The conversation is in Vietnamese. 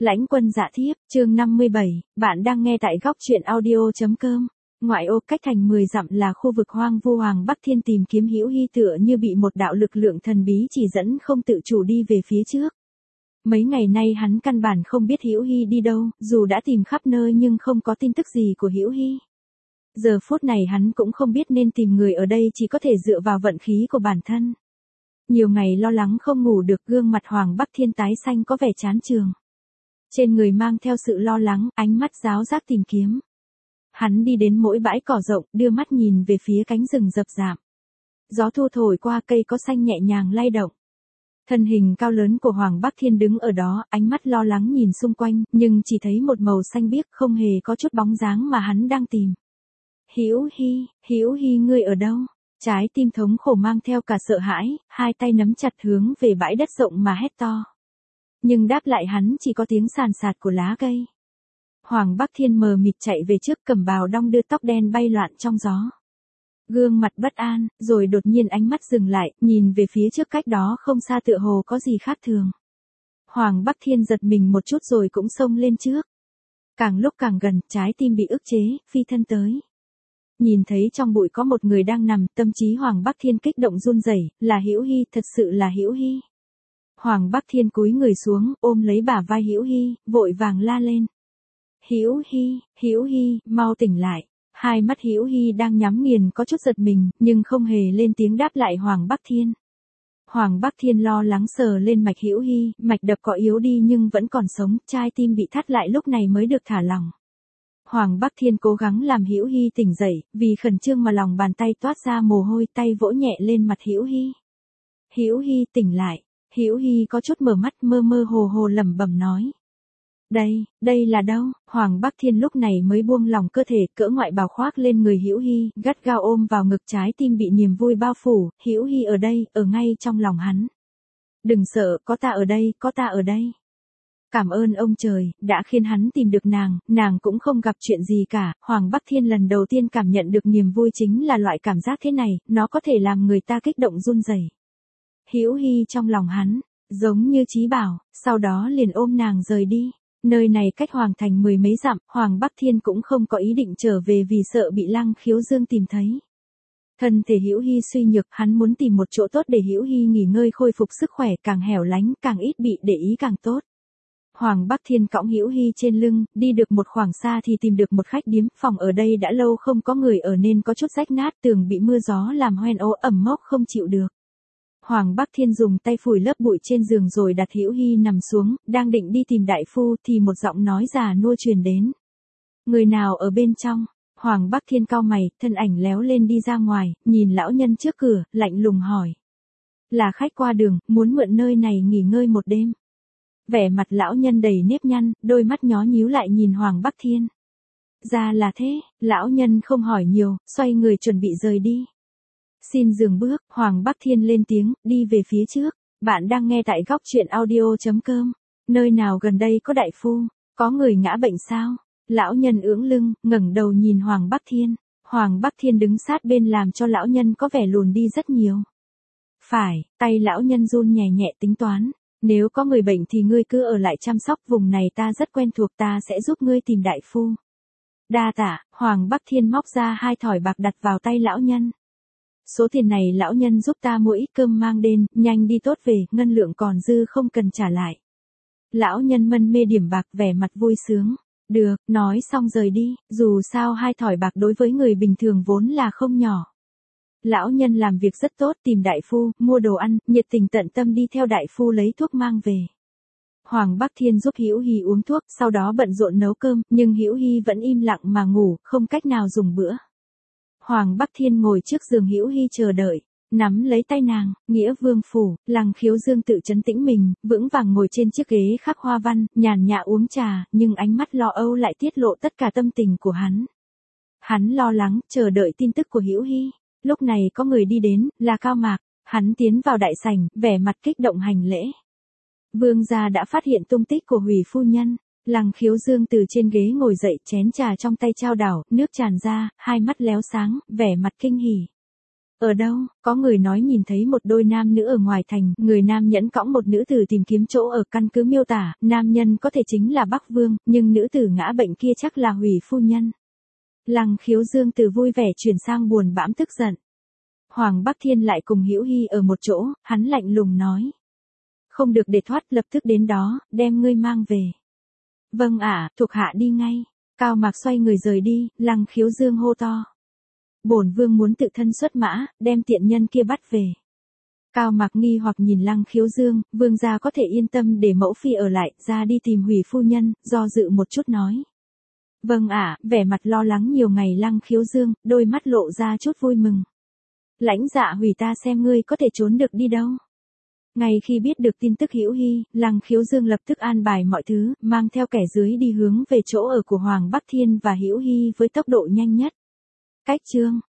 Lãnh Quân Dạ Thiếp, chương 57, bạn đang nghe tại góc truyện audio.com. Ngoại ô cách thành 10 dặm là khu vực hoang vu. Hoàng Bắc Thiên tìm kiếm Hữu Hy tựa như bị một đạo lực lượng thần bí chỉ dẫn không tự chủ đi về phía trước. Mấy ngày nay hắn căn bản không biết Hữu Hy đi đâu, dù đã tìm khắp nơi nhưng không có tin tức gì của Hữu Hy. Giờ phút này hắn cũng không biết nên tìm người ở đây, chỉ có thể dựa vào vận khí của bản thân. Nhiều ngày lo lắng không ngủ được, gương mặt Hoàng Bắc Thiên tái xanh có vẻ chán chường. Trên người mang theo sự lo lắng, ánh mắt ráo rác tìm kiếm. Hắn đi đến mỗi bãi cỏ rộng, đưa mắt nhìn về phía cánh rừng rậm rạp. Gió thu thổi qua, cây có xanh nhẹ nhàng lay động. Thân hình cao lớn của Hoàng Bắc Thiên đứng ở đó, ánh mắt lo lắng nhìn xung quanh, nhưng chỉ thấy một màu xanh biếc, không hề có chút bóng dáng mà hắn đang tìm. Hữu Hy ngươi ở đâu? Trái tim thống khổ mang theo cả sợ hãi, hai tay nắm chặt hướng về bãi đất rộng mà hét to. Nhưng đáp lại hắn chỉ có tiếng sàn sạt của lá cây. Hoàng Bắc Thiên mờ mịt chạy về trước, cầm bào đong đưa tóc đen bay loạn trong gió. Gương mặt bất an, rồi đột nhiên ánh mắt dừng lại, nhìn về phía trước cách đó không xa tựa hồ có gì khác thường. Hoàng Bắc Thiên giật mình một chút rồi cũng xông lên trước. Càng lúc càng gần, trái tim bị ức chế, phi thân tới. Nhìn thấy trong bụi có một người đang nằm, tâm trí Hoàng Bắc Thiên kích động run rẩy, là Hữu Hy, thật sự là Hữu Hy. Hoàng Bắc Thiên cúi người xuống, ôm lấy bả vai Hữu Hy, vội vàng la lên. Hữu Hy, mau tỉnh lại. Hai mắt Hữu Hy đang nhắm nghiền có chút giật mình, nhưng không hề lên tiếng đáp lại Hoàng Bắc Thiên. Hoàng Bắc Thiên lo lắng sờ lên mạch Hữu Hy, mạch đập có yếu đi nhưng vẫn còn sống, trái tim bị thắt lại lúc này mới được thả lỏng. Hoàng Bắc Thiên cố gắng làm Hữu Hy tỉnh dậy, vì khẩn trương mà lòng bàn tay toát ra mồ hôi, tay vỗ nhẹ lên mặt Hữu Hy. Hữu Hy tỉnh lại. Hữu Hy có chút mở mắt, mơ mơ hồ hồ lẩm bẩm nói. Đây là đâu? Hoàng Bắc Thiên lúc này mới buông lòng cơ thể, cỡ ngoại bào khoác lên người Hữu Hy, gắt gao ôm vào ngực, trái tim bị niềm vui bao phủ. Hữu Hy ở đây, ở ngay trong lòng hắn. Đừng sợ, có ta ở đây. Cảm ơn ông trời, đã khiến hắn tìm được nàng cũng không gặp chuyện gì cả. Hoàng Bắc Thiên lần đầu tiên cảm nhận được niềm vui chính là loại cảm giác thế này, nó có thể làm người ta kích động run rẩy. Hữu Hy trong lòng hắn, giống như chí bảo, sau đó liền ôm nàng rời đi. Nơi này cách Hoàng Thành 10 mấy dặm, Hoàng Bắc Thiên cũng không có ý định trở về vì sợ bị Lăng Khiếu Dương tìm thấy. Thân thể Hữu Hy suy nhược, hắn muốn tìm một chỗ tốt để Hữu Hy nghỉ ngơi khôi phục sức khỏe, càng hẻo lánh, càng ít bị để ý càng tốt. Hoàng Bắc Thiên cõng Hữu Hy trên lưng, đi được một khoảng xa thì tìm được một khách điếm, phòng ở đây đã lâu không có người ở nên có chút rách nát, tường bị mưa gió làm hoen ố ẩm mốc không chịu được. Hoàng Bắc Thiên dùng tay phủi lớp bụi trên giường rồi đặt Hữu Hy nằm xuống, đang định đi tìm đại phu thì một giọng nói già nua truyền đến. Người nào ở bên trong? Hoàng Bắc Thiên cau mày, thân ảnh léo lên đi ra ngoài, nhìn lão nhân trước cửa, lạnh lùng hỏi. Là khách qua đường, muốn mượn nơi này nghỉ ngơi một đêm. Vẻ mặt lão nhân đầy nếp nhăn, đôi mắt nhó nhíu lại nhìn Hoàng Bắc Thiên. Ra là thế, lão nhân không hỏi nhiều, xoay người chuẩn bị rời đi. Xin dừng bước, Hoàng Bắc Thiên lên tiếng, đi về phía trước. Bạn đang nghe tại góc truyện audio.com. Nơi nào gần đây có đại phu? Có người ngã bệnh sao? Lão nhân ưỡng lưng, ngẩng đầu nhìn Hoàng Bắc Thiên. Hoàng Bắc Thiên đứng sát bên làm cho lão nhân có vẻ lùn đi rất nhiều. Phải, tay lão nhân run nhẹ nhẹ tính toán. Nếu có người bệnh thì ngươi cứ ở lại chăm sóc, vùng này ta rất quen thuộc, ta sẽ giúp ngươi tìm đại phu. Đa tạ. Hoàng Bắc Thiên móc ra 2 thỏi bạc đặt vào tay lão nhân. Số tiền này lão nhân giúp ta mua ít cơm mang đến, nhanh đi tốt về, ngân lượng còn dư không cần trả lại. Lão nhân mân mê điểm bạc, vẻ mặt vui sướng. Được, nói xong rời đi, dù sao 2 thỏi bạc đối với người bình thường vốn là không nhỏ. Lão nhân làm việc rất tốt, tìm đại phu, mua đồ ăn, nhiệt tình tận tâm đi theo đại phu lấy thuốc mang về. Hoàng Bắc Thiên giúp Hữu Hy uống thuốc, sau đó bận rộn nấu cơm, nhưng Hữu Hy vẫn im lặng mà ngủ, không cách nào dùng bữa. Hoàng Bắc Thiên ngồi trước giường Hữu Hy chờ đợi, nắm lấy tay nàng, Nghĩa Vương phủ. Lăng Khiếu Dương tự trấn tĩnh mình, vững vàng ngồi trên chiếc ghế khắc hoa văn, nhàn nhã uống trà, nhưng ánh mắt lo âu lại tiết lộ tất cả tâm tình của hắn. Hắn lo lắng, chờ đợi tin tức của Hữu Hy. Lúc này có người đi đến, là Cao Mạc. Hắn tiến vào đại sảnh, vẻ mặt kích động hành lễ. Vương gia đã phát hiện tung tích của Hủy phu nhân. Lăng Khiếu Dương từ trên ghế ngồi dậy, chén trà trong tay chao đảo, nước tràn ra, hai mắt léo sáng, vẻ mặt kinh hỉ. Ở đâu? Có người nói nhìn thấy một đôi nam nữ ở ngoài thành, người nam nhẫn cõng một nữ tử tìm kiếm chỗ ở, căn cứ miêu tả, nam nhân có thể chính là Bắc Vương, nhưng nữ tử ngã bệnh kia chắc là Hủy phu nhân. Lăng Khiếu Dương từ vui vẻ chuyển sang buồn bãm tức giận. Hoàng Bắc Thiên lại cùng Hữu Hi ở một chỗ, hắn lạnh lùng nói. Không được để thoát, lập tức đến đó, đem ngươi mang về. Vâng ạ, thuộc hạ đi ngay. Cao Mạc xoay người rời đi, Lăng Khiếu Dương hô to. Bổn vương muốn tự thân xuất mã, đem tiện nhân kia bắt về. Cao Mạc nghi hoặc nhìn Lăng Khiếu Dương, vương gia có thể yên tâm để mẫu phi ở lại, ra đi tìm Hủy phu nhân, do dự một chút nói. Vâng ạ, vẻ mặt lo lắng nhiều ngày Lăng Khiếu Dương, đôi mắt lộ ra chút vui mừng. Lãnh Dạ Hủy, ta xem ngươi có thể trốn được đi đâu. Ngay khi biết được tin tức Hữu Hi, Lăng Khiếu Dương lập tức an bài mọi thứ, mang theo kẻ dưới đi hướng về chỗ ở của Hoàng Bắc Thiên và Hữu Hi với tốc độ nhanh nhất. Cách chương